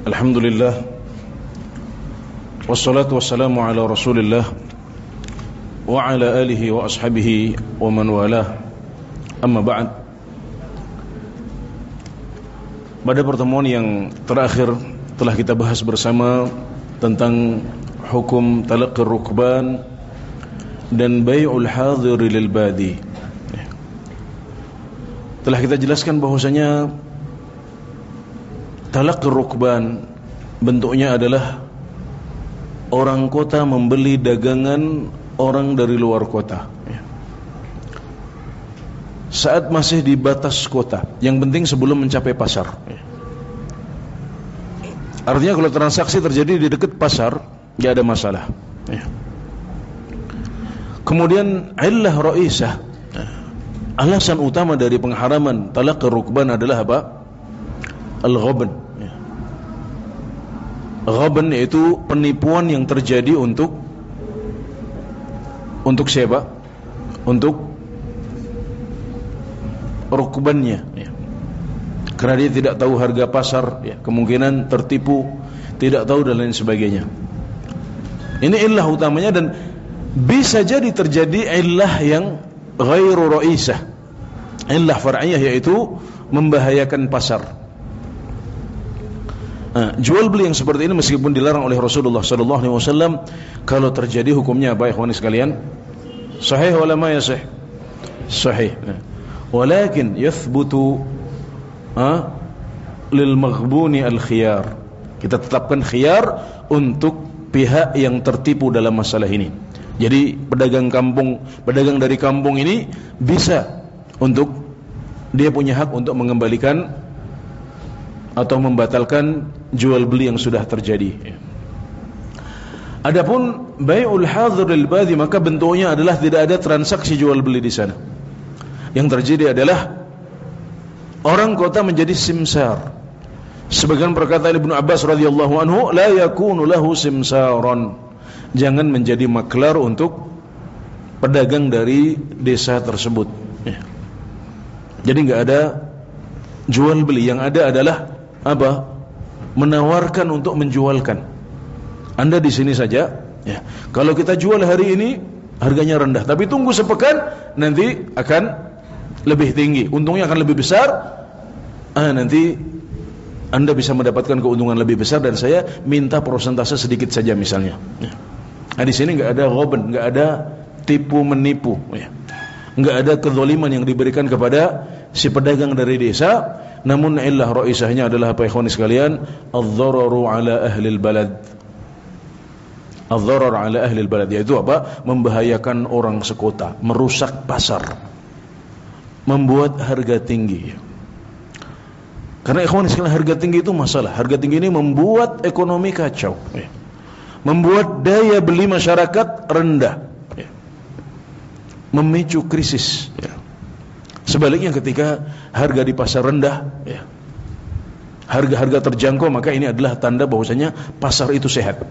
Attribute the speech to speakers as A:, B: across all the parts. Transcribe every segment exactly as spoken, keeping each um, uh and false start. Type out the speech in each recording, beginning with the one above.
A: Alhamdulillah, wassalatu wassalamu ala rasulillah wa ala alihi wa ashabihi wa man walah. Amma ba'd. Pada pertemuan yang terakhir telah kita bahas bersama tentang hukum talaqqi rukban dan bai'ul hadir lil badi. Telah kita jelaskan bahwasanya talaqqi rukban bentuknya adalah orang kota membeli dagangan orang dari luar kota saat masih di batas kota, yang penting sebelum mencapai pasar. Artinya kalau transaksi terjadi di dekat pasar, tidak ada masalah. Kemudian illah ra'isah, alasan utama dari pengharaman talaqqi rukban adalah apa? Al-ghabn. Ghabn yaitu penipuan yang terjadi untuk untuk siapa? Untuk rukbannya, karena dia tidak tahu harga pasar, ya, kemungkinan tertipu, tidak tahu dan lain sebagainya. Ini illah utamanya, dan bisa jadi terjadi illah yang ghairu ra'isah, illah far'iyah, yaitu membahayakan pasar. Nah, jual beli yang seperti ini meskipun dilarang oleh Rasulullah sallallahu alaihi wasallam, kalau terjadi hukumnya apa ikhwani sekalian? Sahih wala ma yasih? Sahih. Nah, walakin yathbutu ha, lil maghbuni al khiyar. Kita tetapkan khiyar untuk pihak yang tertipu dalam masalah ini. Jadi pedagang kampung, pedagang dari kampung ini bisa untuk dia punya hak untuk mengembalikan atau membatalkan jual beli yang sudah terjadi. Adapun bai'ul hadir lil badi, maka bentuknya adalah tidak ada transaksi jual beli di sana. Yang terjadi adalah orang kota menjadi simsar. Sebagian perkataan Ibnu Abbas radhiyallahu anhu, la yakunu lahu simsaron. Jangan menjadi maklar untuk pedagang dari desa tersebut. Jadi enggak ada jual beli, yang ada adalah apa? Menawarkan untuk menjualkan. Anda di sini saja, ya. Kalau kita jual hari ini harganya rendah, tapi tunggu sepekan nanti akan lebih tinggi, untungnya akan lebih besar. Ah, nanti Anda bisa mendapatkan keuntungan lebih besar dan saya minta persentase sedikit saja misalnya. Ya. Nah, di sini enggak ada ghaban, enggak ada tipu menipu, ya. Enggak ada kezaliman yang diberikan kepada si pedagang dari desa. Namun illah ra'isahnya adalah apa ikhwan sekalian? Adh-dhararu ala ahli al-balad. Adh-dharar ala ahli al-balad, yaitu apa? Membahayakan orang sekota, merusak pasar, membuat harga tinggi. Karena ikhwan sekalian, harga tinggi itu masalah. Harga tinggi ini membuat ekonomi kacau, membuat daya beli masyarakat rendah, memicu krisis. Sebaliknya ketika harga di pasar rendah, ya, harga-harga terjangkau, maka ini adalah tanda bahwasanya pasar itu sehat.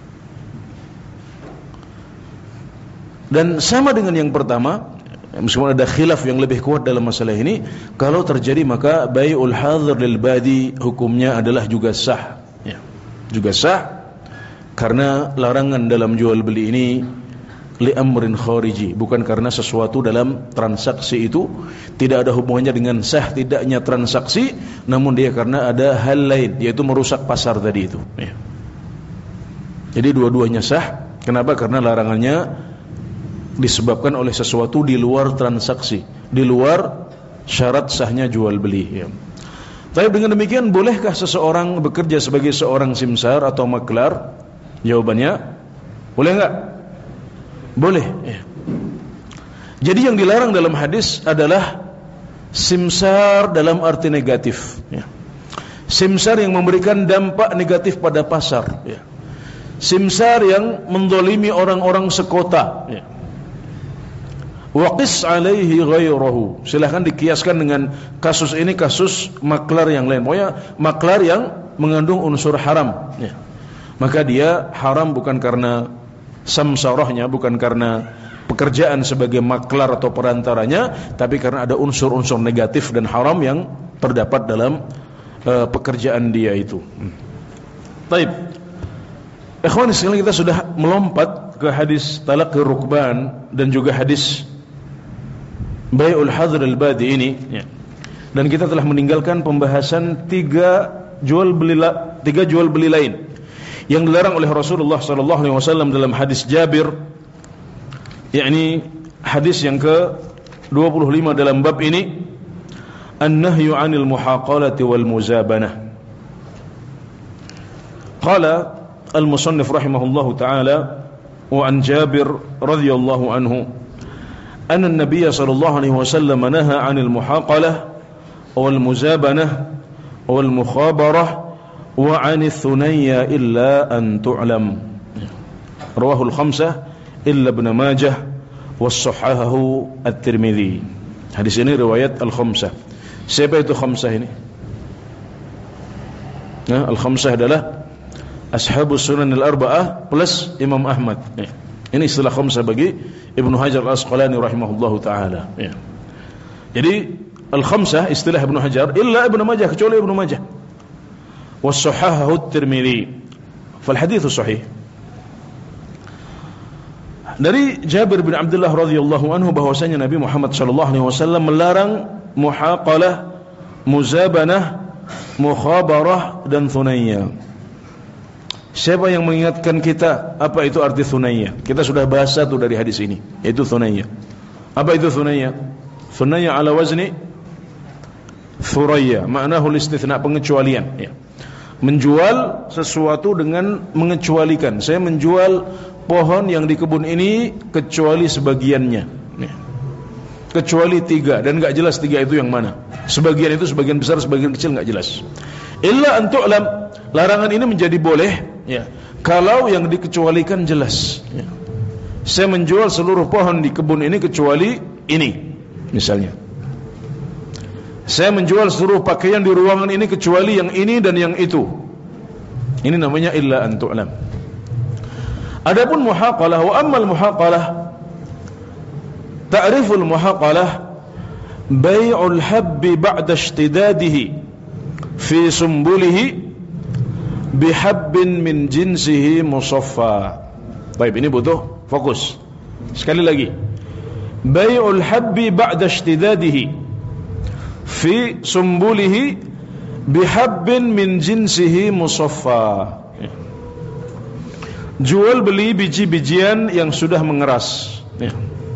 A: Dan sama dengan yang pertama, meskipun ada khilaf yang lebih kuat dalam masalah ini, kalau terjadi maka bai'ul hadir lil badi hukumnya adalah juga sah, ya, juga sah, karena larangan dalam jual beli ini li amrin khariji, bukan karena sesuatu dalam transaksi itu tidak ada hubungannya dengan sah tidaknya transaksi, namun dia karena ada hal lain, yaitu merusak pasar tadi itu, ya. Jadi dua-duanya sah. Kenapa? Karena larangannya disebabkan oleh sesuatu di luar transaksi, di luar syarat sahnya jual beli, ya. Tapi dengan demikian, bolehkah seseorang bekerja sebagai seorang simsar atau maklar? Jawabannya, boleh enggak? Boleh, ya. Jadi yang dilarang dalam hadis adalah simsar dalam arti negatif, ya. Simsar yang memberikan dampak negatif pada pasar, ya. Simsar yang mendolimi orang-orang sekota, ya. Waqis alaihi ghairahu, silahkan dikiaskan dengan kasus ini kasus maklar yang lain. Pokoknya maklar yang mengandung unsur haram, ya. Maka dia haram bukan karena samsarahnya, bukan karena pekerjaan sebagai maklar atau perantaranya, tapi karena ada unsur-unsur negatif dan haram yang terdapat dalam uh, pekerjaan dia itu. Taib. Ikhwan sekalian, kita sudah melompat ke hadis talaqi rukban dan juga hadis bai'ul hadr al-badi ini, ya. Dan kita telah meninggalkan pembahasan tiga jual beli tiga jual beli lain yang dilarang oleh Rasulullah sallallahu alaihi wasallam dalam hadis Jabir, yakni hadis yang ke dua puluh lima dalam bab ini, an-nahyu 'anil muhaqalati wal muzabanah. Qala al-musannif rahimahullahu ta'ala wa an Jabir radhiyallahu anhu anna an-nabiy sallallahu alaihi wasallam naha 'anil muhaqalah wal muzabanah wal mukhabarah wa 'anil thunayya illa an tu'lam. Rawahu al-khamsah illa Ibn Majah was-sahahahu at-Tirmidzi. Hadis ini riwayat al-khamsah. Siapa itu khamsah ini? Nah, al-khamsah adalah ashabus sunan al-arba'ah plus Imam Ahmad. Ya. Ini istilah khamsah bagi Ibnu Hajar al-Asqalani rahimahullahu taala. Ya. Jadi al-khamsah istilah Ibnu Hajar illa Ibnu Majah, kecuali Ibnu Majah. Was-sahahahu at-Tirmidzi. Fal hadits sahih. Dari Jabir bin Abdullah radhiyallahu anhu bahwasanya Nabi Muhammad sallallahu alaihi wasallam melarang muhaqalah, muzabanah, mukhabarah dan thunayya. Siapa yang mengingatkan kita apa itu arti thunayya? Kita sudah bahas satu dari hadis ini, yaitu thunayya. Apa itu thunayya? Thunayya ala wazni thuraya, maknahu istitsna, pengecualian, ya. Menjual sesuatu dengan mengecualikan. Saya menjual pohon yang di kebun ini kecuali sebagiannya, ya. Kecuali tiga, dan gak jelas tiga itu yang mana. Sebagian itu sebagian besar, sebagian kecil gak jelas. Illa an tu'lam, larangan ini menjadi boleh, ya, kalau yang dikecualikan jelas, ya. Saya menjual seluruh pohon di kebun ini kecuali ini, misalnya. Saya menjual seluruh pakaian di ruangan ini kecuali yang ini dan yang itu. Ini namanya illa an tu'lam. Adapun muhaqalah, wa ammal muhaqalah, ta'riful muhaqalah bai'ul habbi ba'da ishtidadihi fi sumbulihi bihabbin min jinsihi musaffa. Baik, ini butuh fokus. Sekali lagi, bai'ul habbi ba'da ishtidadihi fi sumbulihi bihabbin min jinsihi musaffa. Jual beli biji-bijian yang sudah mengeras, ya.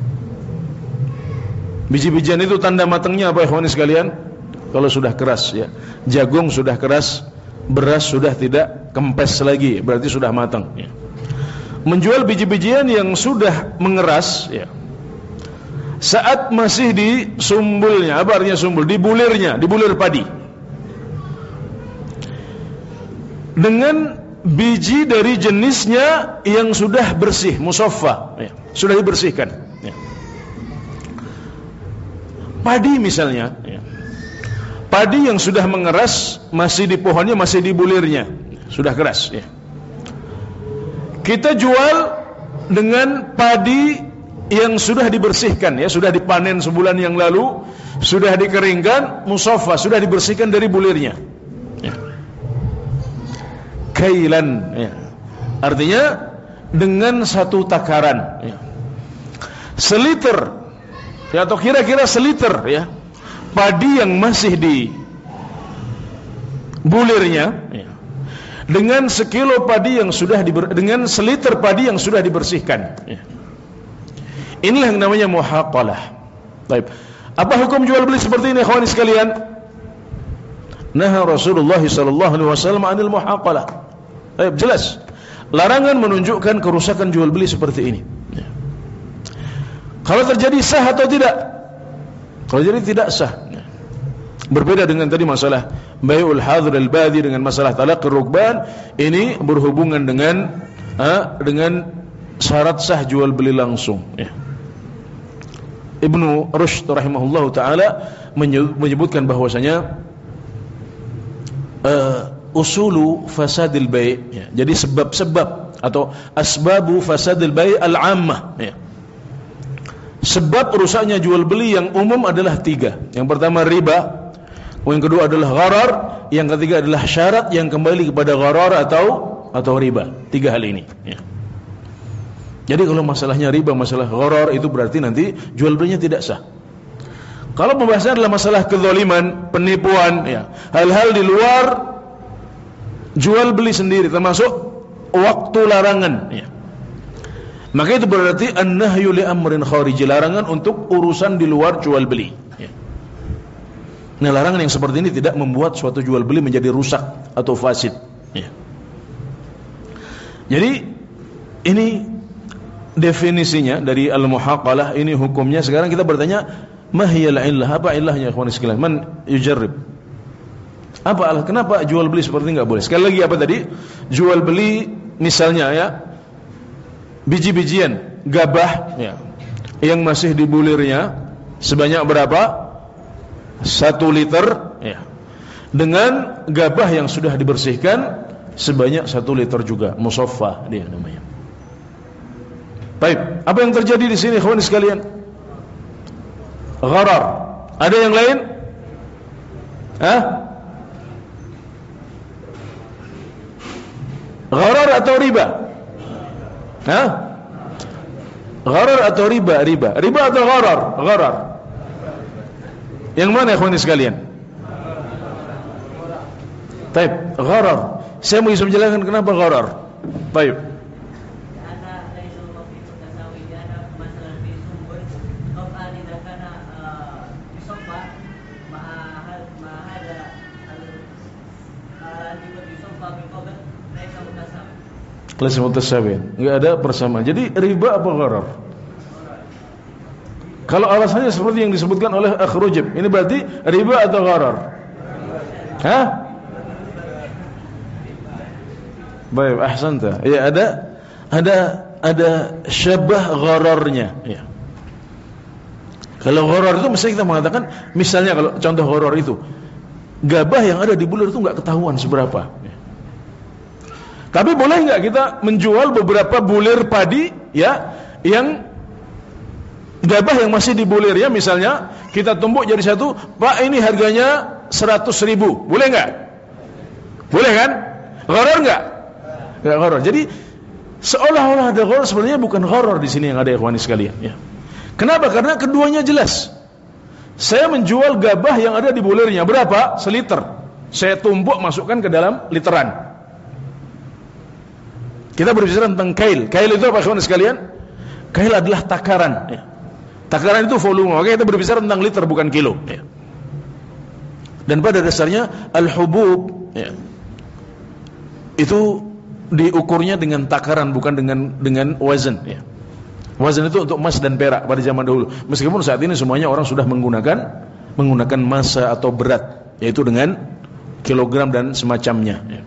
A: Biji-bijian itu tanda matangnya apa, ikhwani sekalian? Kalau sudah keras, ya. Jagung sudah keras, beras sudah tidak kempes lagi, berarti sudah matang, ya. Menjual biji-bijian yang sudah mengeras, ya, saat masih di sumbulnya. Apa artinya sumbul? Di bulirnya, di bulir padi. Dengan biji dari jenisnya yang sudah bersih, musaffa, ya, sudah dibersihkan, ya. Padi misalnya, ya. Padi yang sudah mengeras, masih di pohonnya, masih di bulirnya, sudah keras, ya. Kita jual dengan padi yang sudah dibersihkan, ya, sudah dipanen sebulan yang lalu, sudah dikeringkan, musaffa, sudah dibersihkan dari bulirnya, ya. Kailan, ya. Artinya dengan satu takaran, ya. Seliter, ya, atau kira-kira seliter, ya, padi yang masih di bulirnya, ya, dengan sekilo padi yang sudah diber, dengan seliter padi yang sudah dibersihkan, ya. Inilah yang namanya muhaqalah. Baik. Apa hukum jual beli seperti ini, ikhwani sekalian? Naha Rasulullah sallallahu alaihi wasallam 'anil muhaqalah. Baik, jelas. Larangan menunjukkan kerusakan jual beli seperti ini, ya. Kalau terjadi sah atau tidak? Kalau jadi tidak sah. Berbeda dengan tadi masalah bai'ul hadr al-badi dengan masalah talaqi rukban, ini berhubungan dengan ha, dengan syarat sah jual beli langsung, ya. Ibnu Rushd rahimahullahu taala menyebutkan bahwasanya uh, usulu fasadil bai', ya. Jadi sebab-sebab atau asbabu fasadil bai' al-ammah, ya. Sebab rusaknya jual beli yang umum adalah tiga. Yang pertama riba, yang kedua adalah gharar, yang ketiga adalah syarat yang kembali kepada gharar atau atau riba. Tiga hal ini ya. Jadi kalau masalahnya riba, masalah gharar, itu berarti nanti jual belinya tidak sah. Kalau pembahasan adalah masalah kezaliman, penipuan ya, hal-hal di luar jual beli sendiri, termasuk waktu larangan ya, maka itu berarti an-nahyu li amrin khariji, larangan untuk urusan di luar jual beli ya. Nah, larangan yang seperti ini tidak membuat suatu jual beli menjadi rusak atau fasid ya. Jadi ini definisinya dari al-muhaqalah, ini hukumnya. Sekarang kita bertanya, mahiyal illah, apa illahnya ikhwan sekalian? Man yujarrib. Apa Allah? Kenapa jual beli seperti ini enggak boleh? Sekali lagi, apa tadi? Jual beli misalnya ya, biji-bijian gabah ya, yang masih di bulirnya sebanyak berapa? Satu liter ya, dengan gabah yang sudah dibersihkan sebanyak satu liter juga, musaffa dia namanya. Baik, apa yang terjadi di sini ikhwan sekalian? Gharar. Ada yang lain? Hah? Gharar atau riba? Hah? Gharar atau riba? Riba. Riba atau gharar? Gharar. Yang mana ikhwan sekalian? Baik, gharar. Saya mau bisa menjelaskan kenapa gharar. Baik. Kelas mutasawin, enggak ada persamaan. Jadi riba apa gharar? Kalau alasannya seperti yang disebutkan oleh Akh Rujib, ini berarti riba atau gharar? Hah? Baik, ahsanta. Ya, ada ada ada syabah ghararnya ya. Kalau gharar itu misalnya kita mengatakan, misalnya kalau contoh gharar itu, gabah yang ada di bulir itu enggak ketahuan seberapa. Tapi boleh enggak kita menjual beberapa bulir padi ya, yang gabah yang masih di bulirnya, misalnya kita tumbuk jadi satu, Pak ini harganya seratus ribu, boleh enggak? Boleh kan? Gharar enggak? Enggak gharar. Jadi seolah-olah ada gharar, sebenarnya bukan gharar di sini yang ada ikhwani sekalian ya. Kenapa? Karena keduanya jelas. Saya menjual gabah yang ada di bulirnya berapa? Seliter. Saya tumbuk, masukkan ke dalam literan. Kita berbicara tentang kail. Kail itu apa ikhwan sekalian? Kail adalah takaran ya. Takaran itu volume. Maka kita berbicara tentang liter, bukan kilo ya. Dan pada dasarnya al-hubub ya, itu diukurnya dengan takaran, bukan dengan dengan wazan ya. Wazan itu untuk emas dan perak pada zaman dahulu. Meskipun saat ini semuanya orang sudah menggunakan menggunakan massa atau berat, yaitu dengan kilogram dan semacamnya ya.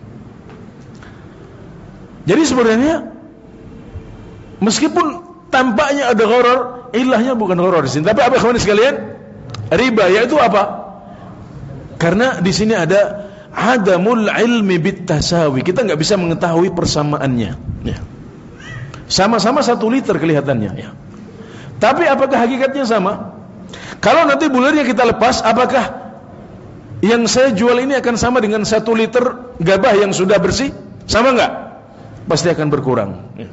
A: Jadi sebenarnya meskipun tampaknya ada gharar, ilahnya bukan gharar di sini. Tapi apa ikhwan sekalian? Riba, yaitu apa? Karena di sini ada adamul ilmi bitasawi. Kita enggak bisa mengetahui persamaannya ya. Sama-sama satu liter kelihatannya ya. Tapi apakah hakikatnya sama? Kalau nanti bulirnya kita lepas, apakah yang saya jual ini akan sama dengan satu liter gabah yang sudah bersih? Sama enggak? Pasti akan berkurang ya.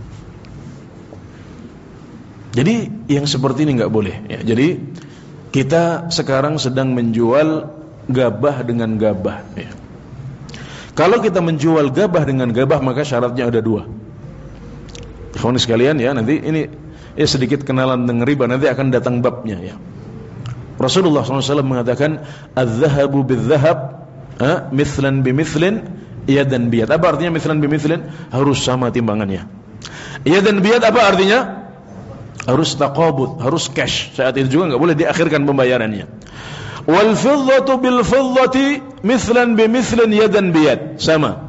A: Jadi yang seperti ini enggak boleh ya. Jadi kita sekarang sedang menjual gabah dengan gabah ya. Kalau kita menjual gabah dengan gabah, maka syaratnya ada dua. Kawan sekalian ya, nanti ini ya sedikit kenalan dengan riba, nanti akan datang babnya ya. Rasulullah shallallahu alaihi wasallam mengatakan az-zahabu bil-zahab mithlan bimithlin yadan biyad. Apa artinya mithlan bimithlin? Harus sama timbangannya. Yadan biyad apa artinya? Harus taqabud, harus cash. Saat itu juga enggak boleh diakhirkan pembayarannya. Wal fiddatu bil fiddati mithlan bimithlin yadan biyad. Sama.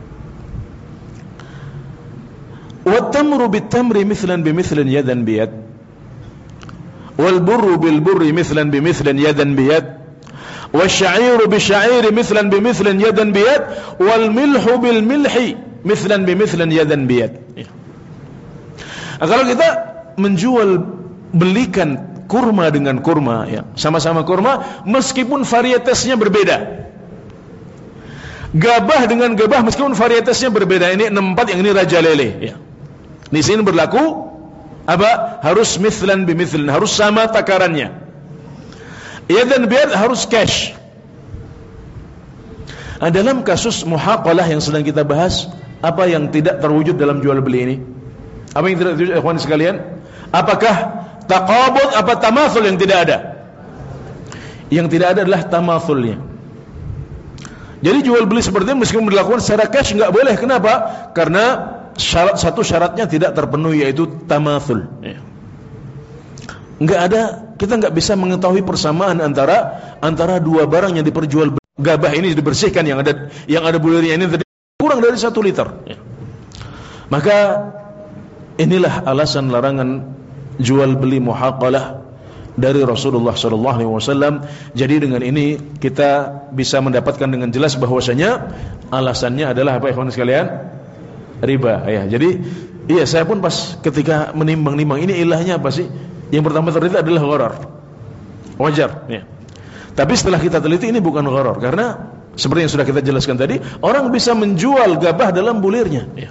A: Wat tamru bit tamri mithlan bimithlin yadan biyad. Wal burru bil burri mithlan bimithlin yadan biyad. والشعير بالشعير مثلا بمثل يدا بيد والملح بالملح مثلا بمثل يدا بيد. Nah, kalau kita menjual belikan kurma dengan kurma ya, sama-sama kurma meskipun varietasnya berbeda. Gabah dengan gabah meskipun varietasnya berbeda, ini enam empat, yang ini raja lele ya. Di sini berlaku apa? Harus mithlan bimithlin, harus sama takarannya. Yadan biyad, harus cash. Nah, dalam kasus muhaqalah yang sedang kita bahas, apa yang tidak terwujud dalam jual beli ini? Apa yang tidak terwujud, ikhwan sekalian? Apakah taqabud, apa tamathul yang tidak ada? Yang tidak ada adalah tamathulnya. Jadi jual beli seperti ini meskipun dilakukan secara cash enggak boleh. Kenapa? Karena syarat, satu syaratnya tidak terpenuhi, yaitu tamathul. Enggak ada, kita enggak bisa mengetahui persamaan antara antara dua barang yang diperjual. Gabah ini dibersihkan, yang ada yang ada bulirnya ini kurang dari satu liter. Maka inilah alasan larangan jual beli muhaqalah dari Rasulullah sallallahu alaihi wasallam. Jadi dengan ini kita bisa mendapatkan dengan jelas bahwasanya alasannya adalah apa, ikhwan sekalian? Riba ya. Jadi iya, saya pun pas ketika menimbang-nimbang ini ilahnya apa sih? Yang pertama terlihat adalah gharar. Wajar ya. Tapi setelah kita teliti ini bukan gharar, karena seperti yang sudah kita jelaskan tadi, orang bisa menjual gabah dalam bulirnya ya.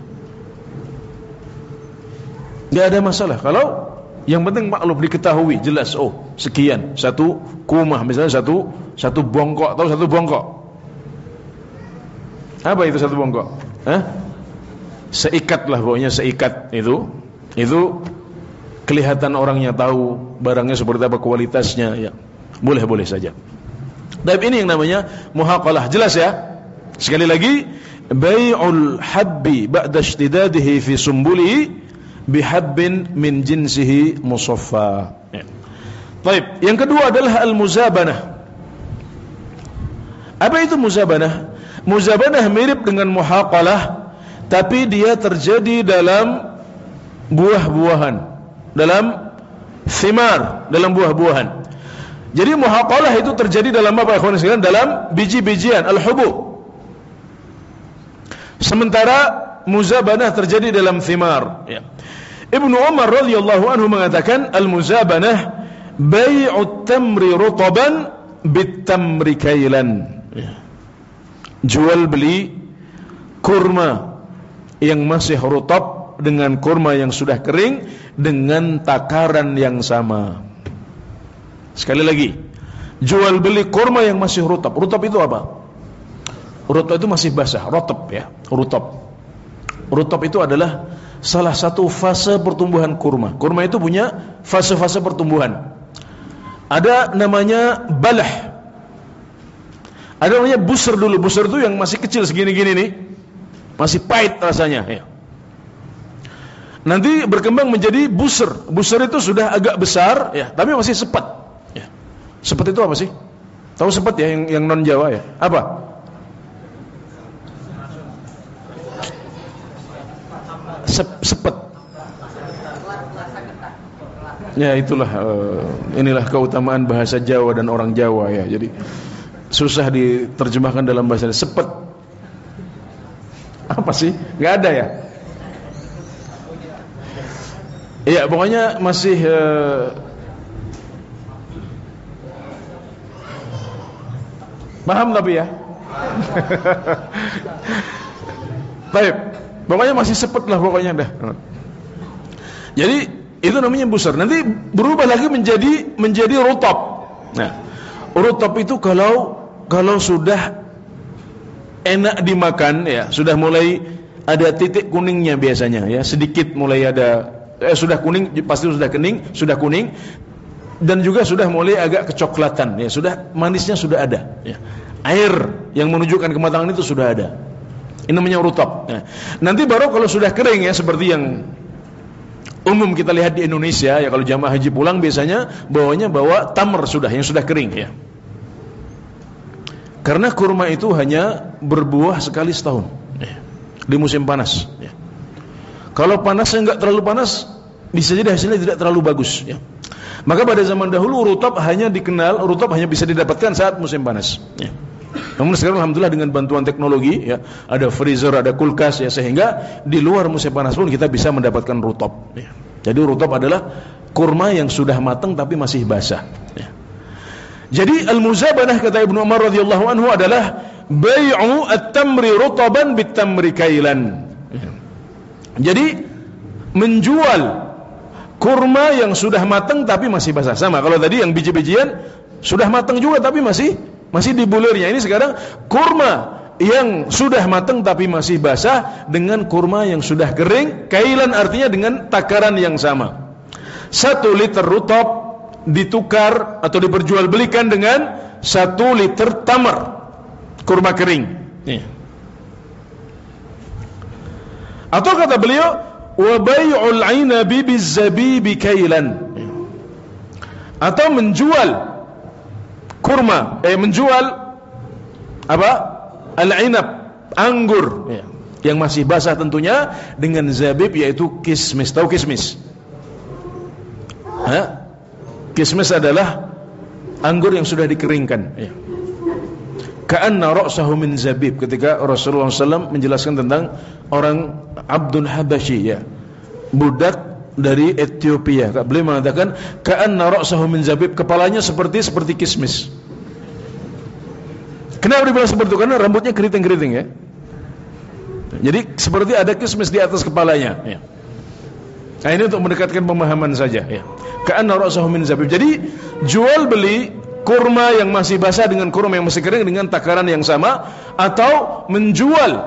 A: Enggak ada masalah kalau yang penting maklum diketahui jelas, oh sekian, satu kumah misalnya, satu satu bongkok atau satu bongkok. Apa itu satu bongkok? Hah? Seikat lah pokoknya, seikat itu. Itu kelihatan orangnya tahu barangnya seperti apa, kualitasnya ya. Boleh-boleh saja. Tapi ini yang namanya muhaqalah, jelas ya. Sekali lagi, bai'ul habbi ba'da ishtidadihi fi sumbulihi bihabbin min jinsihi musaffa. Ya. Baik, yang kedua adalah al-muzabanah. Apa itu muzabanah? Muzabanah mirip dengan muhaqalah, tapi dia terjadi dalam buah-buahan, dalam thimar, dalam buah-buahan. Jadi muhaqalah itu terjadi dalam apa, ikhwan sekalian? Dalam biji-bijian, al-hubub. Sementara muzabanah terjadi dalam thimar ya. Ibnu Umar radhiyallahu anhu mengatakan al-muzabanah bai'ut tamri rutaban bit-tamri kailan ya. Jual beli kurma yang masih rutab dengan kurma yang sudah kering dengan takaran yang sama. Sekali lagi, jual beli kurma yang masih rutab. Rutab itu apa? Rutab itu masih basah, rutab ya, rutab. Rutab itu adalah salah satu fase pertumbuhan kurma. Kurma itu punya fase-fase pertumbuhan. Ada namanya balah. Ada namanya busur dulu. Busur itu yang masih kecil segini-gini nih, masih pahit rasanya ya. Nanti berkembang menjadi busur. Busur itu sudah agak besar ya, tapi masih sepat ya. Sepat itu apa sih? Tahu sepat ya, yang, yang non Jawa ya? Apa? Sepet. Ya itulah uh, inilah keutamaan bahasa Jawa dan orang Jawa ya. Jadi susah diterjemahkan dalam bahasa sepet. Apa sih? Enggak ada ya? Iya, pokoknya masih uh, paham tapi ya. Baik. Pokoknya masih sepet lah pokoknya dah. Jadi itu namanya busur. Nanti berubah lagi menjadi menjadi rutab. Nah, rutab itu kalau kalau sudah enak dimakan ya, sudah mulai ada titik kuningnya biasanya ya, sedikit mulai ada eh, sudah kuning, pasti sudah kuning, sudah kuning dan juga sudah mulai agak kecoklatan ya, sudah manisnya sudah ada ya. Air yang menunjukkan kematangan itu sudah ada. Ini namanya rutab. Nah, nanti baru kalau sudah kering ya, seperti yang umum kita lihat di Indonesia ya, kalau jamaah haji pulang biasanya bawanya bawa tamar sudah, yang sudah kering ya. Karena kurma itu hanya berbuah sekali setahun ya, di musim panas ya. Kalau panasnya enggak terlalu panas, bisa jadi hasilnya tidak terlalu bagus ya. Maka pada zaman dahulu rutab hanya dikenal, rutab hanya bisa didapatkan saat musim panas ya. Namun sekarang alhamdulillah dengan bantuan teknologi ya, ada freezer, ada kulkas ya, sehingga di luar musim panas pun kita bisa mendapatkan rutab ya. Jadi rutab adalah kurma yang sudah matang tapi masih basah ya. Jadi al-muzabanah kata Ibnu Umar radhiyallahu anhu adalah bai'u at-tamri rutaban bit-tamri kailan. Jadi menjual kurma yang sudah matang tapi masih basah. Sama kalau tadi yang biji-bijian sudah matang juga tapi masih masih di bulirnya. Ini sekarang kurma yang sudah matang tapi masih basah dengan kurma yang sudah kering, kailan artinya dengan takaran yang sama. Satu liter rutab ditukar atau diperjualbelikan dengan satu liter tamar, kurma kering. Ya. Atau kata beliau, wa bai'ul 'inabi biz-zabibi kailan. Ya. Atau menjual kurma, eh menjual apa? Al-'inab, anggur, ya, yang masih basah tentunya dengan zabib yaitu kismis. Tahu kismis? Ha? Kismis adalah anggur yang sudah dikeringkan, ya. Ka'anna ra'sahu min zabib. Ketika Rasulullah shallallahu alaihi wasallam menjelaskan tentang orang Abdul Habasyi, ya, budak dari Ethiopia, beliau mengatakan ka'anna ra'sahu min zabib, kepalanya seperti seperti kismis. Kenapa dibilang seperti itu? Karena rambutnya keriting-keriting, ya. Jadi seperti ada kismis di atas kepalanya, ya. Nah, ini untuk mendekatkan pemahaman saja, ya. Ka'anna ra'sahu min zabib. Jadi jual beli kurma yang masih basah dengan kurma yang masih kering dengan takaran yang sama, atau menjual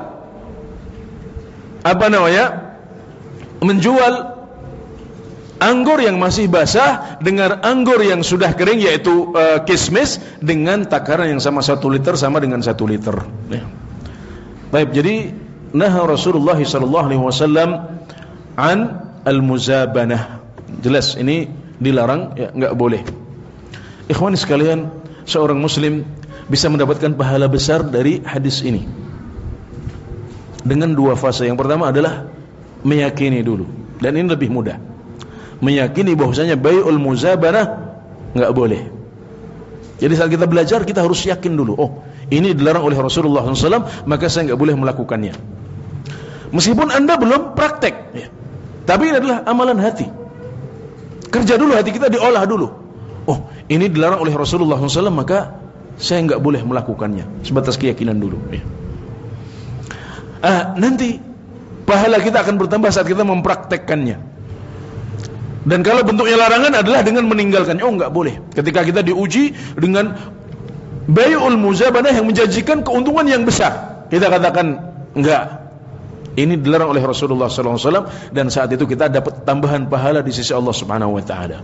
A: apa namanya? Menjual anggur yang masih basah dengan anggur yang sudah kering yaitu uh, kismis dengan takaran yang sama, satu liter sama dengan satu liter. Ya. Baik, jadi naha Rasulullah sallallahu alaihi wasallam an al-muzabanah. Jelas ini dilarang, ya, enggak boleh. Ikhwani sekalian, seorang muslim bisa mendapatkan pahala besar dari hadis ini dengan dua fase. Yang pertama adalah meyakini dulu, dan ini lebih mudah. Meyakini bahwasanya bai'ul muzabanah enggak boleh. Jadi saat kita belajar kita harus yakin dulu, oh, ini dilarang oleh Rasulullah shallallahu alaihi wasallam, maka saya enggak boleh melakukannya. Meskipun Anda belum praktek, ya, tapi ini adalah amalan hati. Kerja dulu hati kita, diolah dulu. Oh, ini dilarang oleh Rasulullah shallallahu alaihi wasallam, maka saya enggak boleh melakukannya. Sebatas keyakinan dulu, ya. Ah, nanti pahala kita akan bertambah saat kita mempraktekkannya. Dan kalau bentuknya larangan adalah dengan meninggalkannya. Oh, enggak boleh. Ketika kita diuji dengan bai'ul muzabanah yang menjanjikan keuntungan yang besar, kita katakan enggak. Ini dilarang oleh Rasulullah sallallahu alaihi wasallam, dan saat itu kita dapat tambahan pahala di sisi Allah Subhanahu wa taala.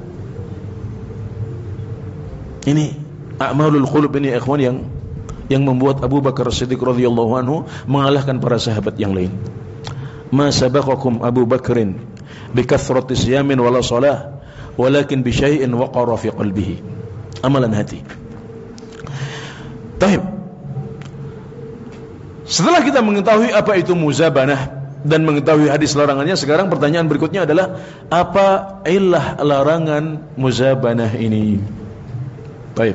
A: Ini a'malul qulub ini, ikhwan, yang yang membuat Abu Bakar Siddiq radhiyallahu anhu mengalahkan para sahabat yang lain. Ma sabaqakum Abu Bakrin bi kathrati siyamin wala salah, walakin bi syai'in waqara fi qalbihi. Amalan hati. Baik. Setelah kita mengetahui apa itu muzabanah dan mengetahui hadis larangannya, sekarang pertanyaan berikutnya adalah apa illah larangan muzabanah ini? Baik.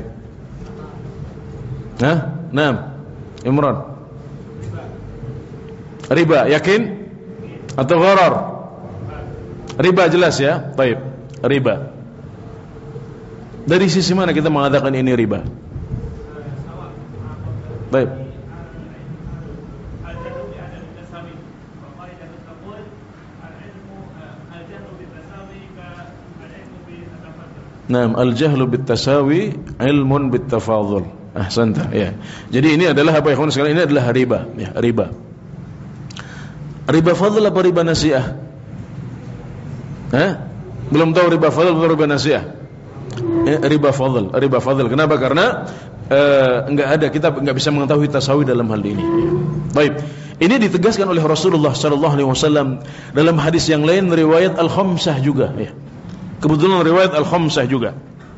A: Nah, Naam. Imran. Riba, yakin? Atau gharar? Riba jelas, ya. Baik. Riba. Dari sisi mana kita mengatakan ini riba? Baik. Naam, al-jahlu bit-tasawi, ilmun bit-tafadhul. Ahsanta, ya. Jadi ini adalah apa, ikhwan sekalian? Ini adalah riba, ya, riba. Riba fadl apa riba nasiah? Hah? Belum tahu riba fadl atau riba nasiah? Eh, riba fadl, riba fadl. Kenapa? Karena uh, enggak ada, kita enggak bisa mengetahui tasawi dalam hal ini. Ya. Baik. Ini ditegaskan oleh Rasulullah sallallahu alaihi wasallam dalam hadis yang lain, riwayat Al-Khamsah juga, ya. Kebetulan riwayat Al-Khamsah juga.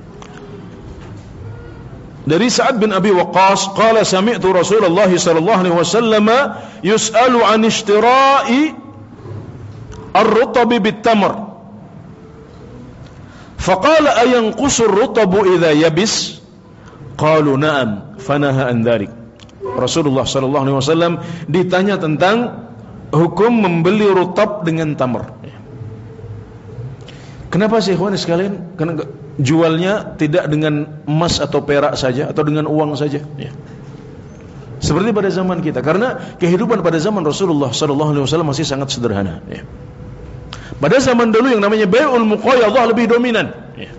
A: Dari Sa'ad bin Abi Waqqas, qala sami'tu Rasulullah sallallahu alaihi wasallam yus'alu 'an ishtira'i ar-rutab bit-tamr. Faqala ayanqusu ar-rutab idza yabis? Qalu na'am, fanaha an dzalik. Rasulullah sallallahu alaihi wasallam ditanya tentang hukum membeli rutab dengan tamar. Kenapa sih, ikhwan sekalian? Karena jualnya tidak dengan emas atau perak saja, atau dengan uang saja, ya. Seperti pada zaman kita, karena kehidupan pada zaman Rasulullah sallallahu alaihi wasallam masih sangat sederhana, ya. Pada zaman dulu yang namanya bai'ul muqayadah lebih dominan, ya.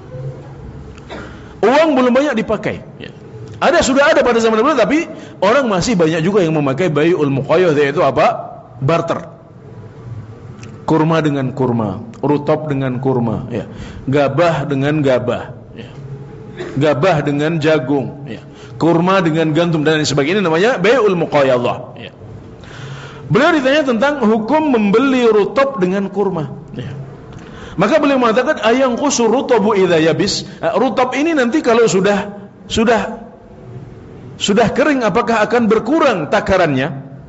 A: Uang belum banyak dipakai, ya. Ada sudah ada pada zaman dulu, tapi orang masih banyak juga yang memakai bai'ul muqayadah, yaitu apa? Barter. Kurma dengan kurma, rutop dengan kurma, ya. Gabah dengan gabah, ya. Gabah dengan jagung, ya. Kurma dengan gandum dan sebagainya, namanya bai'ul muqayadah, ya. Beliau ditanya tentang hukum membeli rutop dengan kurma, ya. Maka beliau mengatakan ayang qusur rutabu idza yabis. Rutop ini nanti kalau sudah sudah sudah kering, apakah akan berkurang takarannya?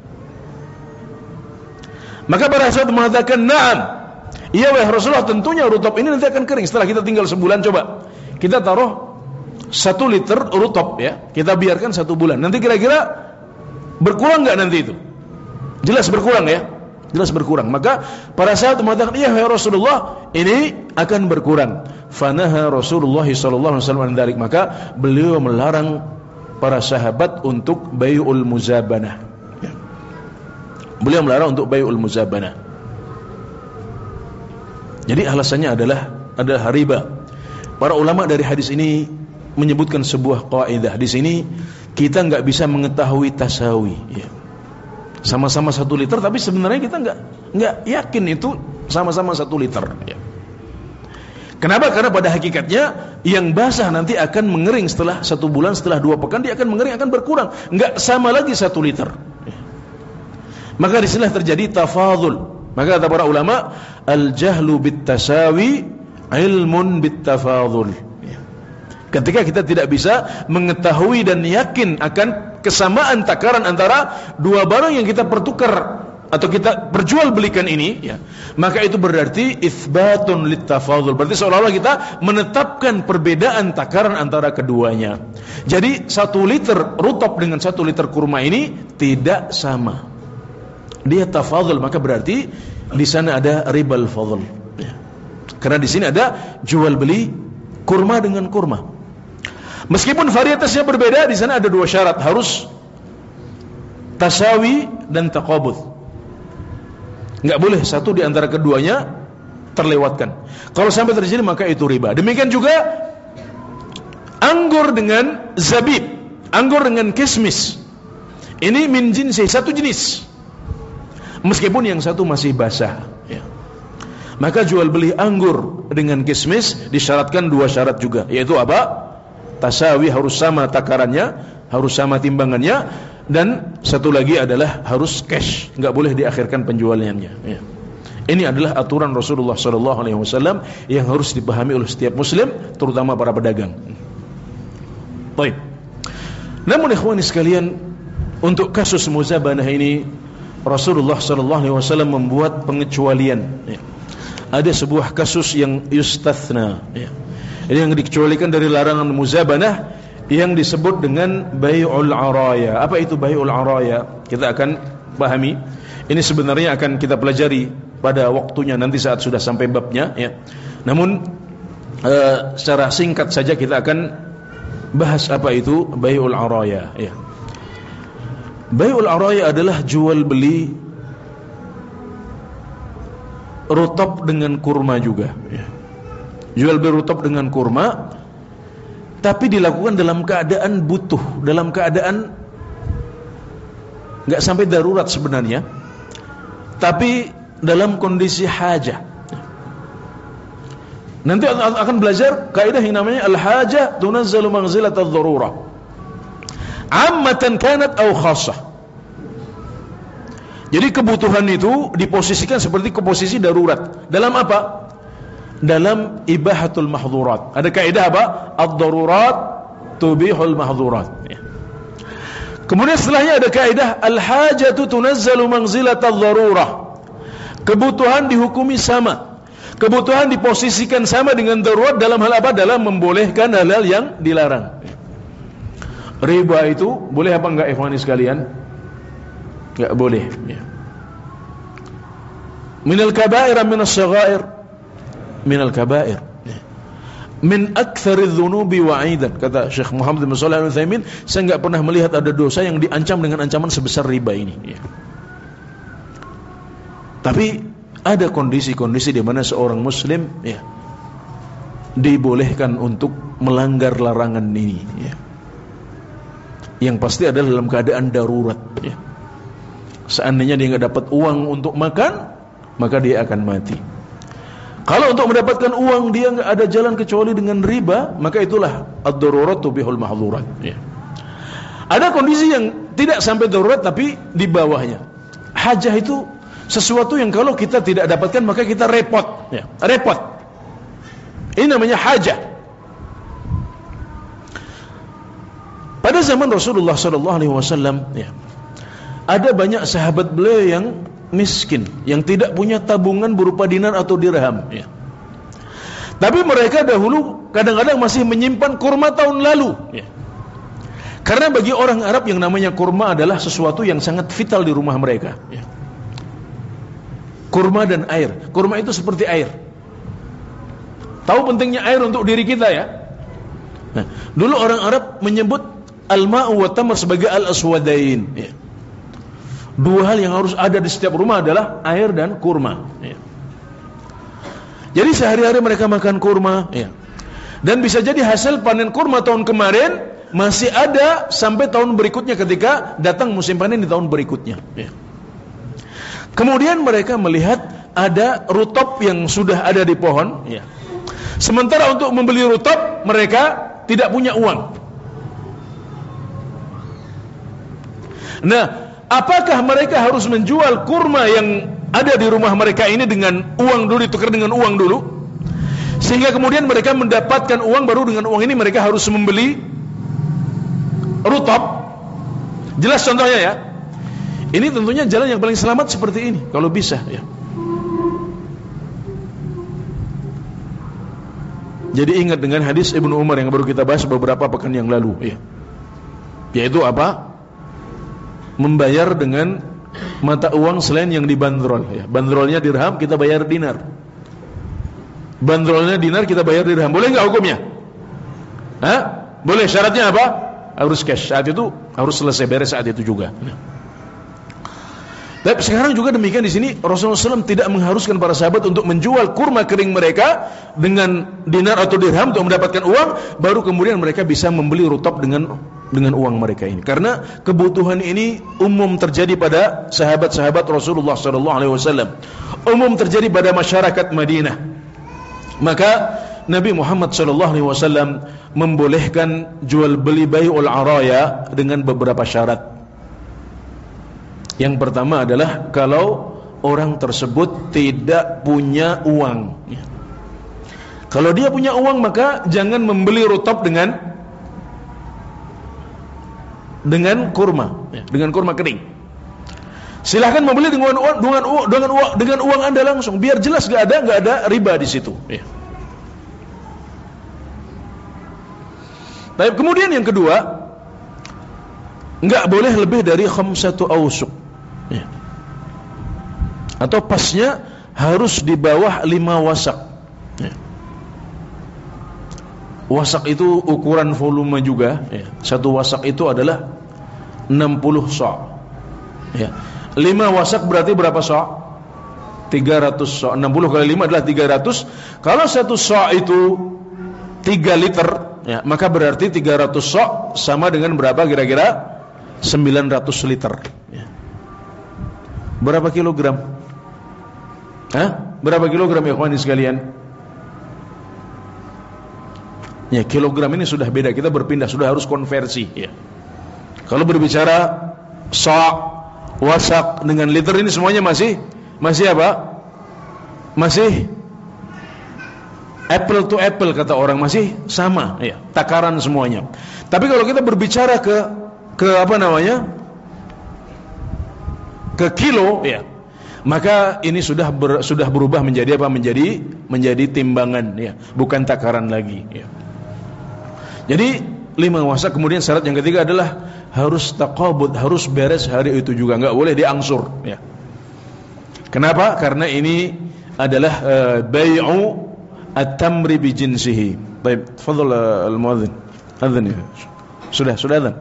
A: Maka para sahabat mengatakan na'am. Iya wahai Rasulullah, tentunya rutop ini nanti akan kering setelah kita tinggal sebulan. Coba kita taruh satu liter rutop, ya, kita biarkan satu bulan. Nanti kira-kira berkurang nggak nanti itu? Jelas berkurang, ya, jelas berkurang. Maka para sahabat mengatakan, iya wahai Rasulullah, ini akan berkurang. Fanaha Rasulullah sallallahu alaihi wasallam an dzalik. Maka beliau melarang para sahabat untuk bai'ul muzabanah, ya. Beliau melarang untuk bai'ul muzabanah. Jadi alasannya adalah adalah riba. Para ulama dari hadis ini menyebutkan sebuah kaidah. Di sini kita nggak bisa mengetahui tasawi, ya. Sama-sama satu liter, tapi sebenarnya kita nggak nggak yakin itu sama-sama satu liter, ya. Kenapa? Karena pada hakikatnya yang basah nanti akan mengering setelah satu bulan, setelah dua pekan dia akan mengering, akan berkurang, nggak sama lagi satu liter, ya. Maka disinilah terjadi tafadhul. Maka kata para ulama, al-jahlu bit-tasawi ilmun bit-tafadhul. Ketika kita tidak bisa mengetahui dan yakin akan kesamaan takaran antara dua barang yang kita pertukar atau kita perjual belikan ini, ya, maka itu berarti itsbatun lit-tafadhul. Berarti seolah-olah kita menetapkan perbedaan takaran antara keduanya. Jadi satu liter rutop dengan satu liter kurma ini tidak sama. Dia tafadhul, maka berarti di sana ada ribal fadl, ya. Karena di sini ada jual beli kurma dengan kurma. Meskipun varietasnya berbeda, di sana ada dua syarat, harus tasawi dan taqabud. Enggak boleh satu di antara keduanya terlewatkan. Kalau sampai terjadi maka itu riba. Demikian juga anggur dengan zabib, anggur dengan kismis. Ini min jinsi, satu jenis. Meskipun yang satu masih basah, ya. Maka jual beli anggur dengan kismis disyaratkan dua syarat juga, yaitu apa? Tasawi, harus sama takarannya, harus sama timbangannya, dan satu lagi adalah harus cash, enggak boleh diakhirkan penjualannya, ya. Ini adalah aturan Rasulullah sallallahu alaihi wasallam yang harus dipahami oleh setiap muslim, terutama para pedagang. Baik. Namun ikhwani sekalian, untuk kasus muzabanah ini Rasulullah sallallahu alaihi wasallam membuat pengecualian, ya. Ada sebuah kasus yang yustathna, ya. Ini yang dikecualikan dari larangan muzabanah, yang disebut dengan bai'ul araya. Apa itu bai'ul araya? Kita akan pahami. Ini sebenarnya akan kita pelajari pada waktunya nanti saat sudah sampai babnya, ya. Namun uh, secara singkat saja kita akan bahas apa itu bai'ul araya, ya. Bai'ul araya adalah jual beli rutop dengan kurma juga, ya. Jual beli rutop dengan kurma, tapi dilakukan dalam keadaan butuh, dalam keadaan nggak sampai darurat sebenarnya, tapi dalam kondisi hajah. Nanti akan belajar kaidah yang namanya al-hajah tunazzalu manzilat ad-darurah, ammatan kanat aw khassah. Jadi kebutuhan itu diposisikan seperti ke posisi darurat. Dalam apa? Dalam ibahatul mahdhurat. Ada kaidah apa? Ad-darurat tubihul mahdhurat, ya. Kemudian setelahnya ada kaidah al-hajatu tunazzalu manzilat ad-darurah. Kebutuhan dihukumi sama, kebutuhan diposisikan sama dengan darurat dalam hal apa? Dalam membolehkan hal-hal yang dilarang. Riba itu boleh apa enggak ikhwani sekalian? Enggak boleh, ya. Minal kabair minas saghair, minal kabair, ya. min aktsariz dzunubi wa'idan, kata Syekh Muhammad bin Shalih Al-Utsaimin, saya enggak pernah melihat ada dosa yang diancam dengan ancaman sebesar riba ini, ya. Tapi ada kondisi-kondisi di mana seorang muslim, ya, dibolehkan untuk melanggar larangan ini, ya. Yang pasti adalah dalam keadaan darurat, ya. Seandainya dia enggak dapat uang untuk makan, maka dia akan mati. Kalau untuk mendapatkan uang dia enggak ada jalan kecuali dengan riba, maka itulah ad-daruratu bihul mahdzurat, ya. Ada kondisi yang tidak sampai darurat tapi di bawahnya. Hajah itu sesuatu yang kalau kita tidak dapatkan maka kita repot, ya. Repot. Ini namanya hajah. Pada zaman Rasulullah sallallahu alaihi wasallam, ya, ada banyak sahabat beliau yang miskin, yang tidak punya tabungan berupa dinar atau dirham, ya. Tapi mereka dahulu kadang-kadang masih menyimpan kurma tahun lalu, ya. Karena bagi orang Arab yang namanya kurma adalah sesuatu yang sangat vital di rumah mereka, ya. Kurma dan air. Kurma itu seperti air. Tahu pentingnya air untuk diri kita, ya. Nah, dulu orang Arab menyebut al-ma'u wa tamr sebagai al-aswadain, ya. Dua hal yang harus ada di setiap rumah adalah air dan kurma, ya. Jadi sehari-hari mereka makan kurma, ya. Dan bisa jadi hasil panen kurma tahun kemarin masih ada sampai tahun berikutnya ketika datang musim panen di tahun berikutnya, ya. Kemudian mereka melihat ada rutop yang sudah ada di pohon, ya. Sementara untuk membeli rutop mereka tidak punya uang. Nah, apakah mereka harus menjual kurma yang ada di rumah mereka ini dengan uang dulu, ditukar dengan uang dulu, sehingga kemudian mereka mendapatkan uang, baru dengan uang ini mereka harus membeli rutop? Jelas contohnya, ya. Ini tentunya jalan yang paling selamat seperti ini kalau bisa, ya. Jadi ingat dengan hadis Ibnu Umar yang baru kita bahas beberapa pekan yang lalu, ya. Yaitu apa? Membayar dengan mata uang selain yang dibandrol, ya. Bandrolnya dirham, kita bayar dinar. Bandrolnya dinar, kita bayar dirham. Boleh enggak hukumnya? Hah? Boleh. Syaratnya apa? Harus cash. Saat itu harus selesai beres saat itu juga. Tapi sekarang juga demikian di sini Rasulullah shallallahu alaihi wasallam tidak mengharuskan para sahabat untuk menjual kurma kering mereka dengan dinar atau dirham untuk mendapatkan uang, baru kemudian mereka bisa membeli rutop dengan dengan uang mereka ini. Karena kebutuhan ini umum terjadi pada sahabat-sahabat Rasulullah shallallahu alaihi wasallam, umum terjadi pada masyarakat Madinah. Maka Nabi Muhammad shallallahu alaihi wasallam membolehkan jual beli bai'ul araya dengan beberapa syarat. Yang pertama adalah kalau orang tersebut tidak punya uang, ya. Kalau dia punya uang maka jangan membeli rutop dengan dengan kurma, ya, dengan kurma kering. Silahkan membeli dengan uang, dengan uang, dengan uang, dengan uang Anda langsung, biar jelas gak ada gak ada riba di situ, ya. Tapi kemudian yang kedua, nggak boleh lebih dari khamsatu awsuq, ya. Atau pasnya harus di bawah lima wasak, ya. Wasak itu ukuran volume juga, ya. Satu wasak itu adalah enam puluh sa', ya. Lima wasak berarti berapa sa'? tiga ratus sa'. enam puluh kali lima adalah tiga ratus. Kalau satu sa' itu tiga liter, ya, maka berarti tiga ratus sa' sama dengan berapa kira-kira? sembilan ratus liter, ya. Berapa kilogram? Hah? Berapa kilogram ya ikhwani sekalian? Ya, kilogram ini sudah beda, kita berpindah, sudah harus konversi, ya. Kalau berbicara sa', wasak dengan liter ini semuanya masih masih apa? Masih apple to apple kata orang, masih sama, ya, takaran semuanya. Tapi kalau kita berbicara ke ke apa namanya? ke kilo, ya, maka ini sudah ber, sudah berubah menjadi apa? Menjadi menjadi timbangan, ya, bukan takaran lagi, ya. Jadi lima wasak. Kemudian syarat yang ketiga adalah harus taqabud, harus beres hari itu juga, enggak boleh diangsur, ya. Kenapa? Karena ini adalah uh, bai'u at-tamri bi jinsihi, Baik, tafadhal al-muadzin. Adzan ya. Sudah, sudah adzan.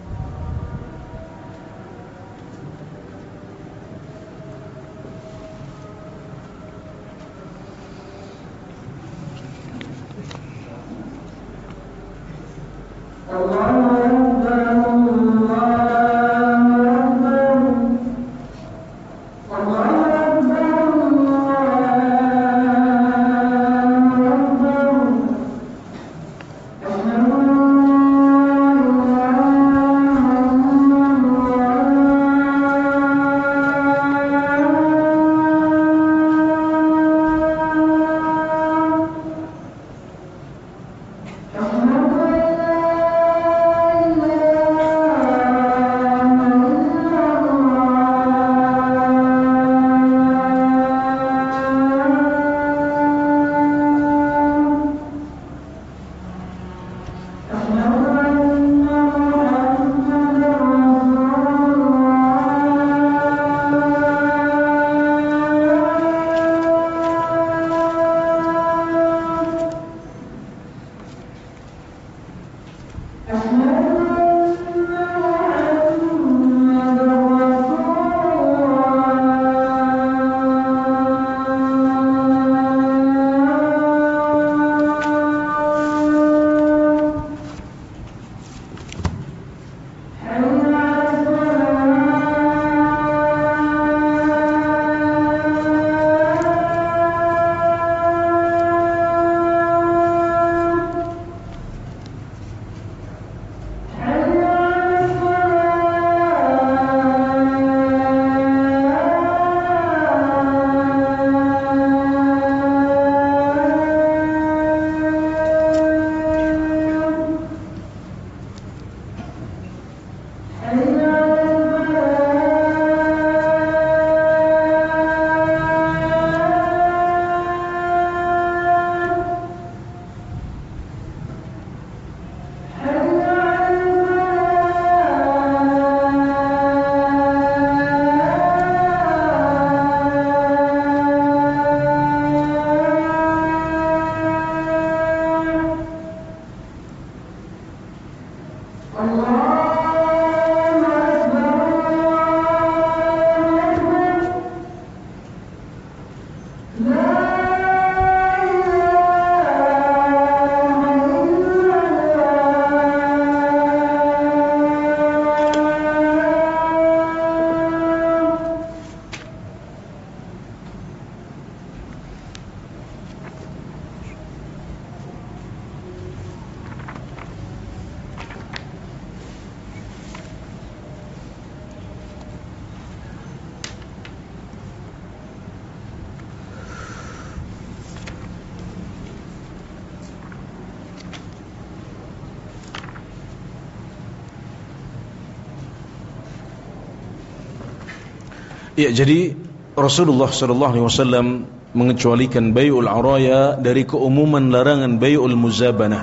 A: Ya, jadi Rasulullah sallallahu alaihi wasallam mengecualikan bai'ul araya dari keumuman larangan bai'ul muzabanah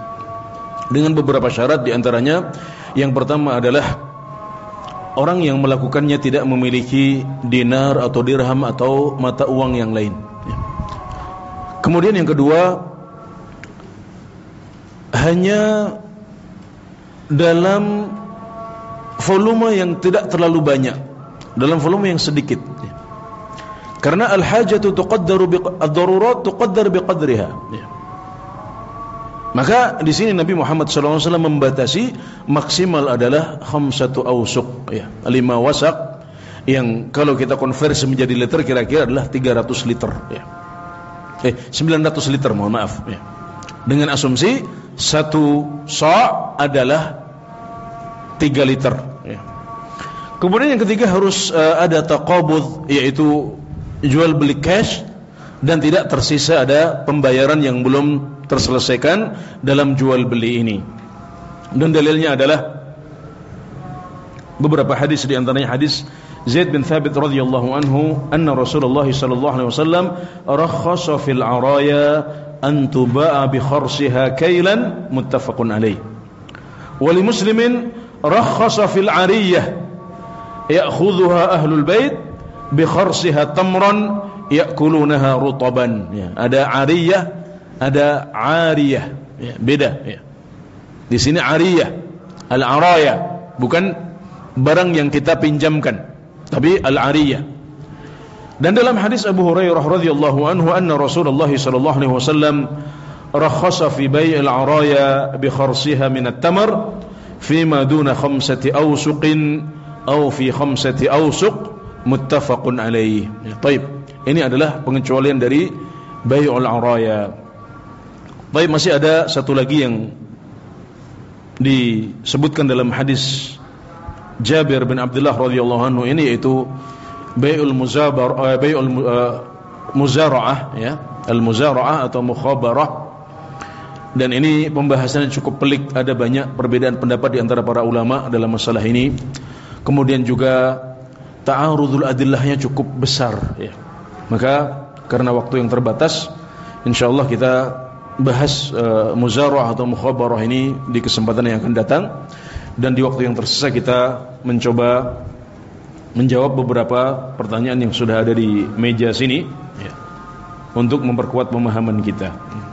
A: dengan beberapa syarat, di antaranya yang pertama adalah orang yang melakukannya tidak memiliki dinar atau dirham atau mata uang yang lain. Kemudian yang kedua, hanya dalam volume yang tidak terlalu banyak, dalam volume yang sedikit. Karena al-hajatu tuqaddaru bi ad-darurat tuqaddar biqadriha. Maka di sini Nabi Muhammad sallallahu alaihi wasallam membatasi maksimal adalah khamsatu awsuq, ya, lima wasak, yang kalau kita konversi menjadi liter kira-kira adalah tiga ratus liter, ya. Eh, sembilan ratus liter, mohon maaf, ya. Dengan asumsi satu sa' adalah tiga liter, ya. Kemudian yang ketiga harus uh, ada taqabudh, yaitu jual beli cash, dan tidak tersisa ada pembayaran yang belum terselesaikan dalam jual beli ini. Dan dalilnya adalah beberapa hadis, di antaranya hadis Zaid bin Thabit radhiyallahu anhu, anna Rasulullah sallallahu alaihi wasallam rakhasa fil araya an tuba'a bi kharsiha kailan, muttafaqun alaih. Wa li Muslimin rakhasa fil ariyah ya'khudhuha ahlul bait bi kharsiha tamran ya'kulunaha rutaban. Ya, ada ariyah, ada ariyah. ya, beda ya. Di sini ariyah, al-araya, bukan barang yang kita pinjamkan, tapi al-ariyah. Dan dalam hadis Abu Hurairah radhiyallahu anhu anna Rasulullah sallallahu alaihi wasallam rakhasa fi bai'il araya bi kharsiha min at-tamr fima duna khamsati awsuqin aw fi khamsati awsuq muttafaqun alaih. Ya, taib. Ini adalah pengecualian dari bai'ul araya. Baik, masih ada satu lagi yang disebutkan dalam hadis Jabir bin Abdullah radhiyallahu anhu ini, yaitu bai'ul muzabar uh, bai'ul uh, muzara'ah ya, al-muzara'ah atau mukhabarah. Dan ini pembahasannya cukup pelik, ada banyak perbedaan pendapat di antara para ulama dalam masalah ini. Kemudian juga ta'arudul adillahnya cukup besar ya. Maka karena waktu yang terbatas, insyaallah kita bahas uh, muzara'ah atau mukhabarah ini di kesempatan yang akan datang, dan di waktu yang tersisa kita mencoba menjawab beberapa pertanyaan yang sudah ada di meja sini ya, untuk memperkuat pemahaman kita.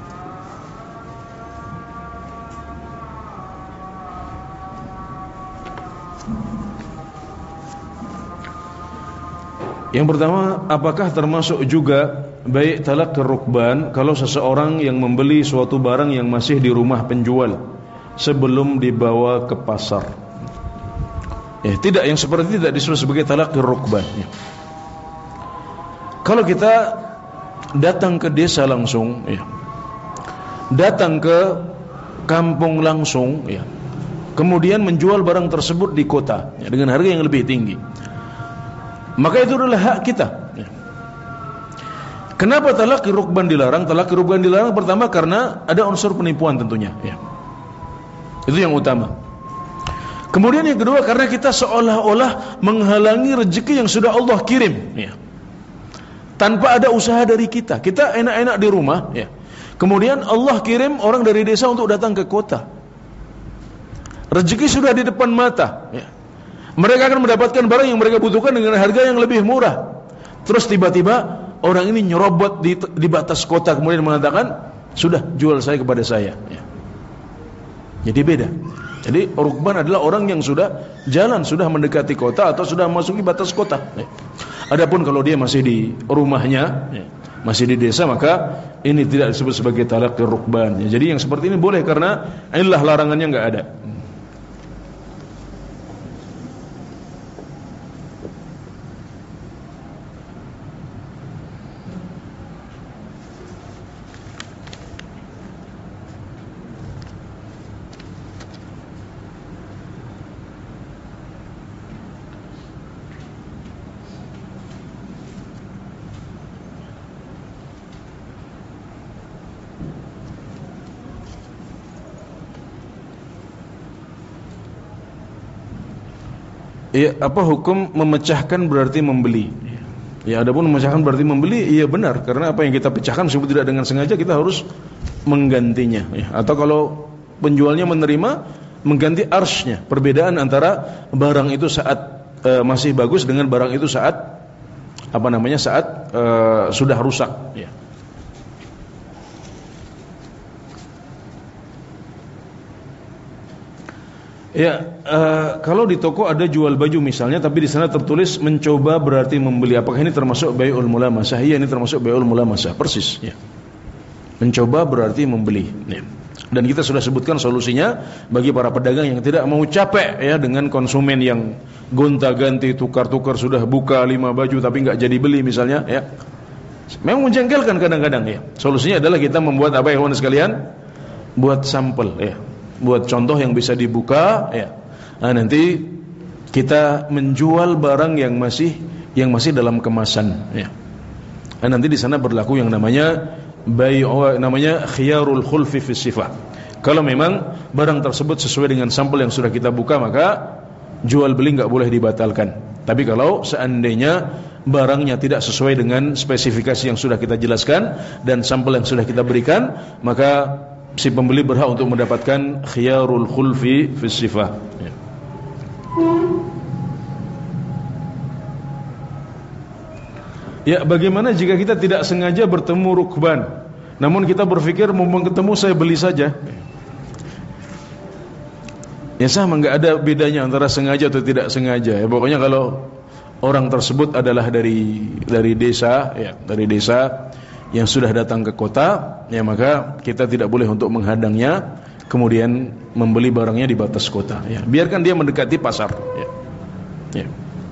A: Yang pertama, apakah termasuk juga baik talaq rukban kalau seseorang yang membeli suatu barang yang masih di rumah penjual sebelum dibawa ke pasar? Ya, tidak, yang seperti tidak disebut sebagai talaq rukban ya. Kalau kita datang ke desa langsung ya, datang ke kampung langsung ya, kemudian menjual barang tersebut di kota ya, dengan harga yang lebih tinggi, maka itu adalah hak kita ya. Kenapa talaqi rukban dilarang? Talaqi rukban dilarang pertama karena ada unsur penipuan tentunya ya. Itu yang utama. Kemudian yang kedua, karena kita seolah-olah menghalangi rezeki yang sudah Allah kirim ya, tanpa ada usaha dari kita. Kita enak-enak di rumah ya, kemudian Allah kirim orang dari desa untuk datang ke kota. Rezeki sudah di depan mata ya. Mereka akan mendapatkan barang yang mereka butuhkan dengan harga yang lebih murah. Terus tiba-tiba orang ini nyerobot di, di batas kota, kemudian mengatakan, sudah, jual saya kepada saya ya. Jadi beda. Jadi rukban adalah orang yang sudah jalan, sudah mendekati kota atau sudah memasuki batas kota ya. Adapun kalau dia masih di rumahnya ya, masih di desa, maka ini tidak disebut sebagai talaqi rukban ya. Jadi yang seperti ini boleh karena inilah larangannya enggak ada. Ya, apa hukum memecahkan berarti membeli? Ya, adapun memecahkan berarti membeli, iya benar, karena apa yang kita pecahkan meskipun tidak dengan sengaja kita harus menggantinya. Ya, atau kalau penjualnya menerima, mengganti arsnya. Perbedaan antara barang itu saat e, masih bagus dengan barang itu saat apa namanya saat e, sudah rusak. Ya. Ya, uh, kalau di toko ada jual baju misalnya, tapi di sana tertulis mencoba berarti membeli. Apakah ini termasuk bai'ul mulamasah? Iya, ini termasuk bai'ul mulamasah, persis. Ya. Mencoba berarti membeli. Ya. Dan kita sudah sebutkan solusinya bagi para pedagang yang tidak mau capek ya dengan konsumen yang gonta-ganti, tukar-tukar, sudah buka lima baju tapi nggak jadi beli misalnya. Ya. Memang menjengkelkan kadang-kadang. Ya. Solusinya adalah kita membuat apa ya kawan sekalian? Buat sampel. Ya. Buat contoh yang bisa dibuka ya. Nah, nanti kita menjual barang yang masih yang masih dalam kemasan ya. Nah, nanti di sana berlaku yang namanya bai'u, namanya khiyarul khulfi fi sifah. Kalau memang barang tersebut sesuai dengan sampel yang sudah kita buka, maka jual beli enggak boleh dibatalkan. Tapi kalau seandainya barangnya tidak sesuai dengan spesifikasi yang sudah kita jelaskan dan sampel yang sudah kita berikan, maka si pembeli berhak untuk mendapatkan khiyarul khulfi fi sifah ya. Ya, bagaimana jika kita tidak sengaja bertemu rukban namun kita berpikir mumpung ketemu saya beli saja. Ya sama, nggak ada bedanya antara sengaja atau tidak sengaja. Ya, pokoknya kalau orang tersebut adalah dari dari desa, ya, dari desa yang sudah datang ke kota, ya maka kita tidak boleh untuk menghadangnya, kemudian membeli barangnya di batas kota. Ya, biarkan dia mendekati pasar. Ya. Ya.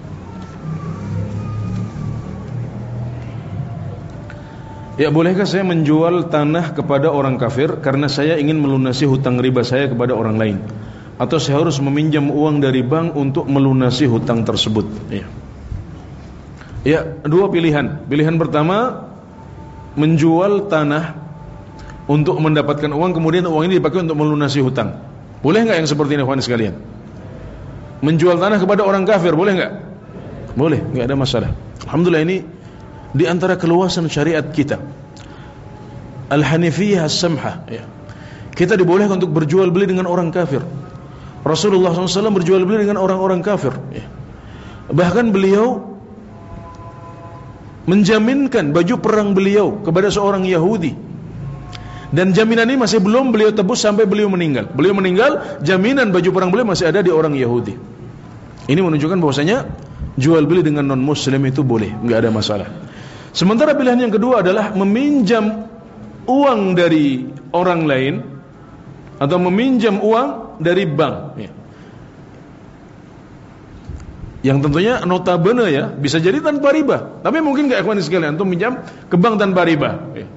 A: Ya, bolehkah saya menjual tanah kepada orang kafir karena saya ingin melunasi hutang riba saya kepada orang lain? Atau saya harus meminjam uang dari bank untuk melunasi hutang tersebut? Ya, ya dua pilihan. Pilihan pertama, menjual tanah untuk mendapatkan uang, kemudian uang ini dipakai untuk melunasi hutang. Boleh nggak yang seperti ini, kawan sekalian? Menjual tanah kepada orang kafir, boleh nggak? Boleh, nggak ada masalah. Alhamdulillah, ini di antara keluasan syariat kita, Al-Hanifiyah As-Samhah, ya. Kita dibolehkan untuk berjual beli dengan orang kafir. Rasulullah shallallahu alaihi wasallam berjual beli dengan orang-orang kafir, ya. Bahkan beliau menjaminkan baju perang beliau kepada seorang Yahudi, dan jaminan ini masih belum beliau tebus sampai beliau meninggal. Beliau meninggal, jaminan baju perang beliau masih ada di orang Yahudi. Ini menunjukkan bahwasanya jual beli dengan non muslim itu boleh, nggak ada masalah. Sementara pilihan yang kedua adalah meminjam uang dari orang lain atau meminjam uang dari bank, ya. Yang tentunya notabene ya, bisa jadi tanpa riba. Tapi mungkin nggak, ikhwan sekalian, untuk minjam ke bank tanpa riba, ya.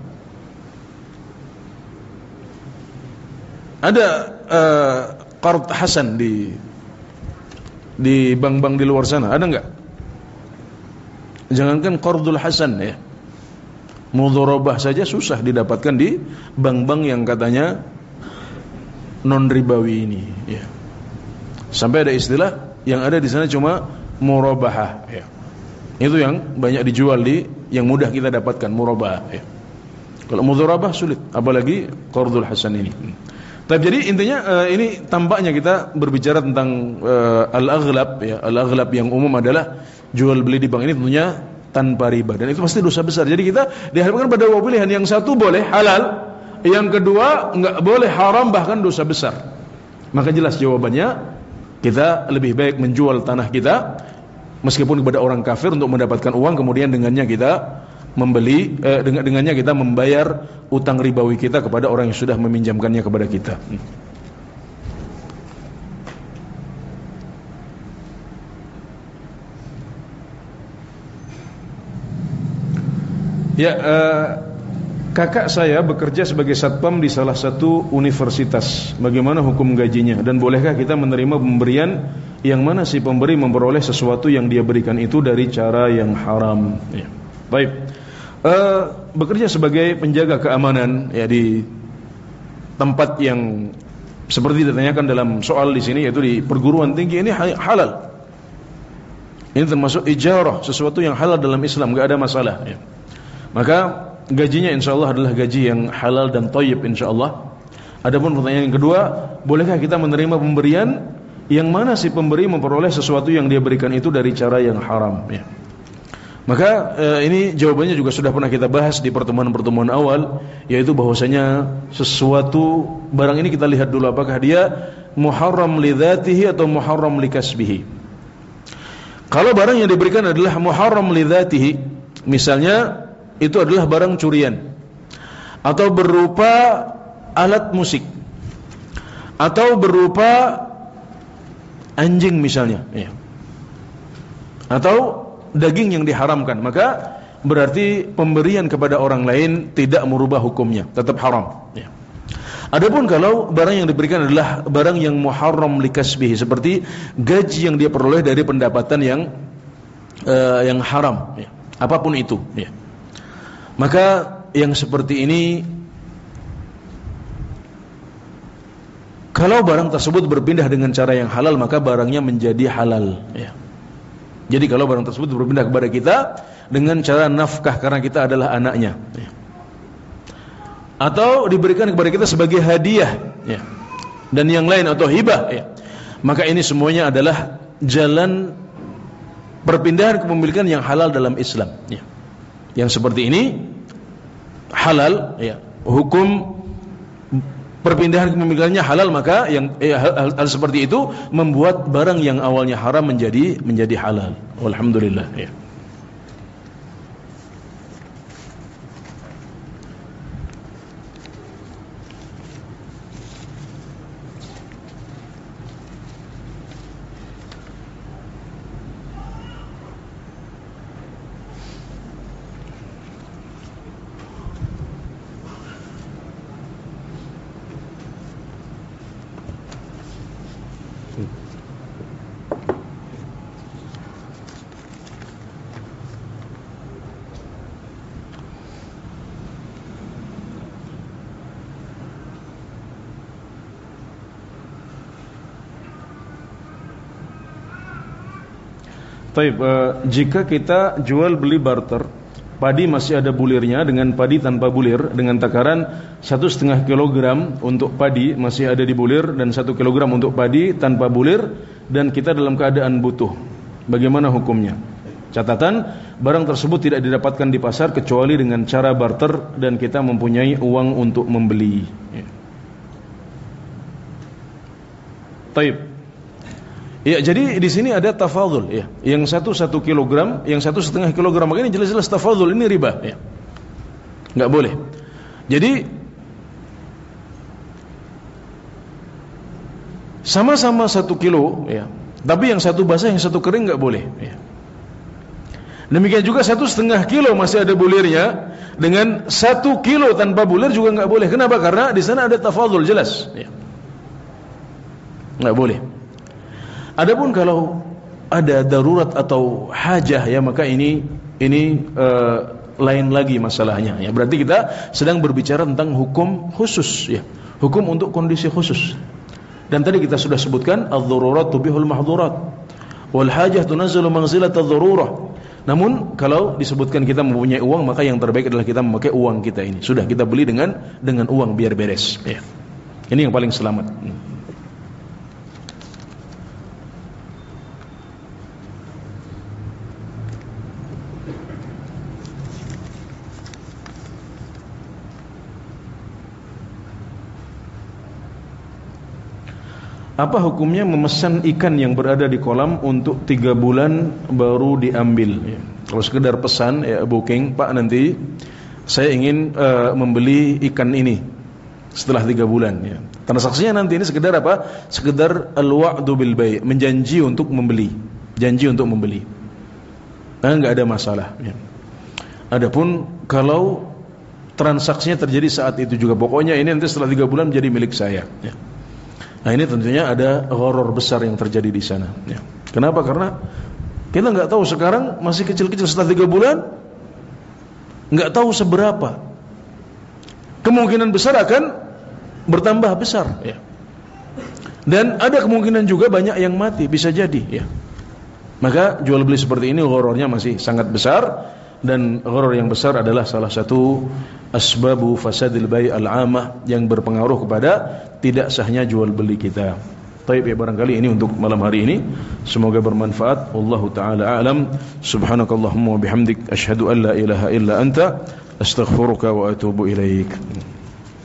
A: Ada uh, qard hasan di di bank-bank di luar sana, ada nggak? Jangankan qardul hasan, ya, mudharabah saja susah didapatkan di bank-bank yang katanya non ribawi ini, ya. Sampai ada istilah yang ada di sana cuma murabahah, ya. Itu yang banyak dijual di, yang mudah kita dapatkan, murabahah, ya. Kalau mudharabah sulit, apalagi qardul hasan ini. Tapi jadi intinya uh, ini tampaknya kita berbicara tentang uh, al-aghlab, ya. Al-aghlab yang umum adalah jual beli di bank ini tentunya tanpa riba, dan itu pasti dosa besar. Jadi kita dihadapkan pada dua pilihan, yang satu boleh halal, yang kedua enggak boleh, haram, bahkan dosa besar. Maka jelas jawabannya, kita lebih baik menjual tanah kita meskipun kepada orang kafir untuk mendapatkan uang, kemudian dengannya kita membeli, eh, dengan dengannya kita membayar utang ribawi kita kepada orang yang sudah meminjamkannya kepada kita. Ya, eh, kakak saya bekerja sebagai satpam di salah satu universitas. Bagaimana hukum gajinya? Dan bolehkah kita menerima pemberian yang mana si pemberi memperoleh sesuatu yang dia berikan itu dari cara yang haram? Ya. Baik. Uh, bekerja sebagai penjaga keamanan, ya, di tempat yang seperti ditanyakan dalam soal di sini, yaitu di perguruan tinggi, ini halal. Ini termasuk ijarah, sesuatu yang halal dalam Islam, enggak ada masalah, ya. Maka gajinya insyaallah adalah gaji yang halal dan thayyib insyaallah. Adapun pertanyaan yang kedua, bolehkah kita menerima pemberian yang mana si pemberi memperoleh sesuatu yang dia berikan itu dari cara yang haram, ya. Maka eh, ini jawabannya juga sudah pernah kita bahas di pertemuan-pertemuan awal, yaitu bahwasanya sesuatu barang ini kita lihat dulu apakah dia muharram li dzatihi atau muharram li kasbihi. Kalau barang yang diberikan adalah muharram li dzatihi, misalnya itu adalah barang curian, atau berupa alat musik, atau berupa anjing misalnya, ya, atau daging yang diharamkan, maka berarti pemberian kepada orang lain tidak merubah hukumnya, tetap haram, ya. Adapun kalau barang yang diberikan adalah barang yang muharram likasbihi, seperti gaji yang dia peroleh dari pendapatan yang uh, yang haram, ya, apapun itu, ya, maka yang seperti ini, kalau barang tersebut berpindah dengan cara yang halal, maka barangnya menjadi halal, ya. Jadi kalau barang tersebut berpindah kepada kita dengan cara nafkah karena kita adalah anaknya, ya, atau diberikan kepada kita sebagai hadiah, ya, dan yang lain, atau hibah, ya, maka ini semuanya adalah jalan perpindahan kepemilikan yang halal dalam Islam, ya. Yang seperti ini halal, ya, hukum perpindahan kepemilikannya halal, maka yang eh, hal, hal, hal seperti itu membuat barang yang awalnya haram menjadi menjadi halal. Alhamdulillah ya. Baik, uh, jika kita jual beli barter, padi masih ada bulirnya dengan padi tanpa bulir, dengan takaran satu setengah kilogram untuk padi masih ada di bulir dan satu kilogram untuk padi tanpa bulir, dan kita dalam keadaan butuh, bagaimana hukumnya? Catatan, barang tersebut tidak didapatkan di pasar kecuali dengan cara barter dan kita mempunyai uang untuk membeli. Ya. Taib. Ya, jadi di sini ada tafadhul ya. Yang satu satu kilogram, yang satu setengah kilogram. Makanya jelas-jelas tafadhul, ini riba ya. Enggak boleh. Jadi sama-sama satu kilo ya. Tapi yang satu basah, yang satu kering enggak boleh ya. Demikian juga satu setengah kilo masih ada bulirnya, dengan satu kilo tanpa bulir juga enggak boleh. Kenapa? Karena di sana ada tafadhul jelas ya. Enggak boleh. Adapun kalau ada darurat atau hajah ya, maka ini ini uh, lain lagi masalahnya ya. Berarti kita sedang berbicara tentang hukum khusus ya, hukum untuk kondisi khusus. Dan tadi kita sudah sebutkan adz-dzarurat tubihul mahdzurat wal hajah tunazzilu manzilat adz-dzarurah. Namun kalau disebutkan kita mempunyai uang, maka yang terbaik adalah kita memakai uang kita ini. Sudah kita beli dengan dengan uang biar beres ya. Ini yang paling selamat. Apa hukumnya memesan ikan yang berada di kolam untuk tiga bulan baru diambil ya. Kalau sekedar pesan ya, booking, Pak nanti saya ingin uh, membeli ikan ini setelah tiga bulan ya. Transaksinya nanti ini sekedar apa? Sekedar al-wa'du bil bai', menjanji untuk membeli, janji untuk membeli. Nah, enggak ada masalah ya. Adapun kalau transaksinya terjadi saat itu juga, pokoknya ini nanti setelah tiga bulan menjadi milik saya ya. Nah, ini tentunya ada gharar besar yang terjadi di sana ya. Kenapa? Karena kita enggak tahu, sekarang masih kecil-kecil, setelah tiga bulan enggak tahu seberapa, kemungkinan besar akan bertambah besar ya. Dan ada kemungkinan juga banyak yang mati, bisa jadi ya. Maka jual beli seperti ini ghararnya masih sangat besar, dan gharar yang besar adalah salah satu asbabu fasadil bai' al-'amah yang berpengaruh kepada tidak sahnya jual beli kita. Baik ya, barangkali ini untuk malam hari ini, semoga bermanfaat. Wallahu taala a'lam. Subhanakallahumma wa bihamdik, asyhadu an la ilaha illa anta, astaghfiruka wa atubu ilaik.